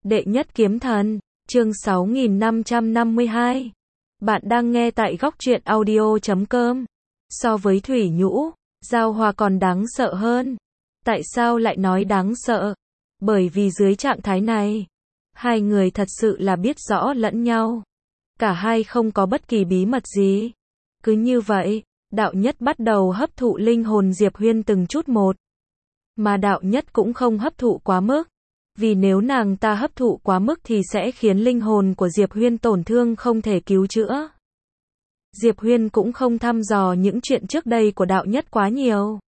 Đệ nhất kiếm thần, chương 6552. Bạn đang nghe tại góc truyện audio.com. So với Thủy Nhũ, Giao Hòa còn đáng sợ hơn. Tại sao lại nói đáng sợ? Bởi vì dưới trạng thái này, hai người thật sự là biết rõ lẫn nhau. Cả hai không có bất kỳ bí mật gì. Cứ như vậy, đạo nhất bắt đầu hấp thụ linh hồn Diệp Huyên từng chút một. Mà đạo nhất cũng không hấp thụ quá mức. Vì nếu nàng ta hấp thụ quá mức thì sẽ khiến linh hồn của Diệp Huyên tổn thương không thể cứu chữa. Diệp Huyên cũng không thăm dò những chuyện trước đây của đạo nhất quá nhiều.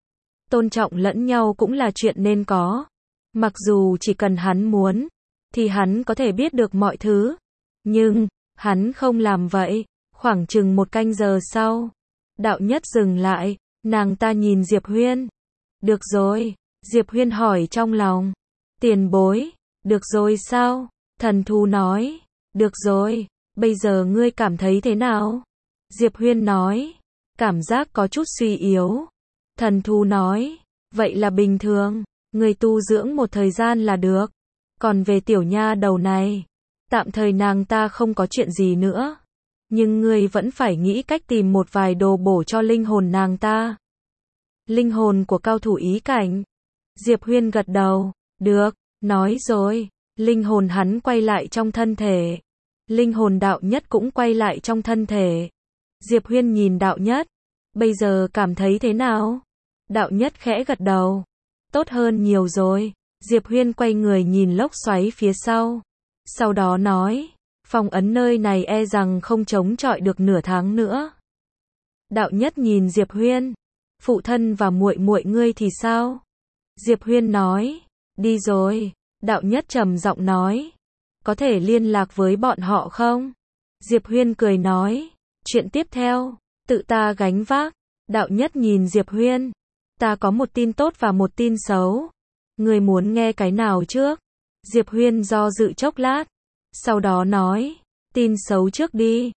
Tôn trọng lẫn nhau cũng là chuyện nên có. Mặc dù chỉ cần hắn muốn, thì hắn có thể biết được mọi thứ. Nhưng, hắn không làm vậy. Khoảng chừng 1 canh giờ sau, đạo nhất dừng lại, nàng ta nhìn Diệp Huyên. Được rồi, Diệp Huyên hỏi trong lòng. Tiền bối, được rồi sao? Thần thú nói, được rồi, bây giờ ngươi cảm thấy thế nào? Diệp Huyên nói, cảm giác có chút suy yếu. Thần thú nói, vậy là bình thường, ngươi tu dưỡng một thời gian là được. Còn về tiểu nha đầu này, tạm thời nàng ta không có chuyện gì nữa. Nhưng ngươi vẫn phải nghĩ cách tìm một vài đồ bổ cho linh hồn nàng ta. Linh hồn của cao thủ ý cảnh. Diệp Huyên gật đầu, được, nói rồi, linh hồn hắn quay lại trong thân thể. Linh hồn đạo nhất cũng quay lại trong thân thể. Diệp Huyên nhìn đạo nhất, bây giờ cảm thấy thế nào? Đạo nhất khẽ gật đầu, tốt hơn nhiều rồi. Diệp Huyên quay người nhìn lốc xoáy phía sau. Sau đó nói, phong ấn nơi này e rằng không chống chọi được nửa tháng nữa. Đạo nhất nhìn Diệp Huyên, phụ thân và muội muội ngươi thì sao? Diệp Huyên nói, đi rồi. Đạo nhất trầm giọng nói, có thể liên lạc với bọn họ không? Diệp Huyên cười nói, chuyện tiếp theo, tự ta gánh vác. Đạo nhất nhìn Diệp Huyên, ta có một tin tốt và một tin xấu. Ngươi muốn nghe cái nào trước? Diệp Huyên do dự chốc lát, sau đó nói, tin xấu trước đi.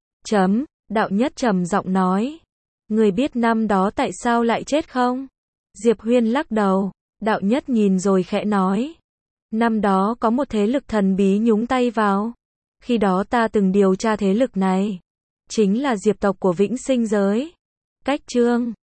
Đạo nhất trầm giọng nói, ngươi biết năm đó tại sao lại chết không? Diệp Huyên lắc đầu. Đạo nhất nhìn rồi khẽ nói, năm đó có một thế lực thần bí nhúng tay vào. Khi đó ta từng điều tra thế lực này, chính là Diệp tộc của Vĩnh Sinh giới. Cách chương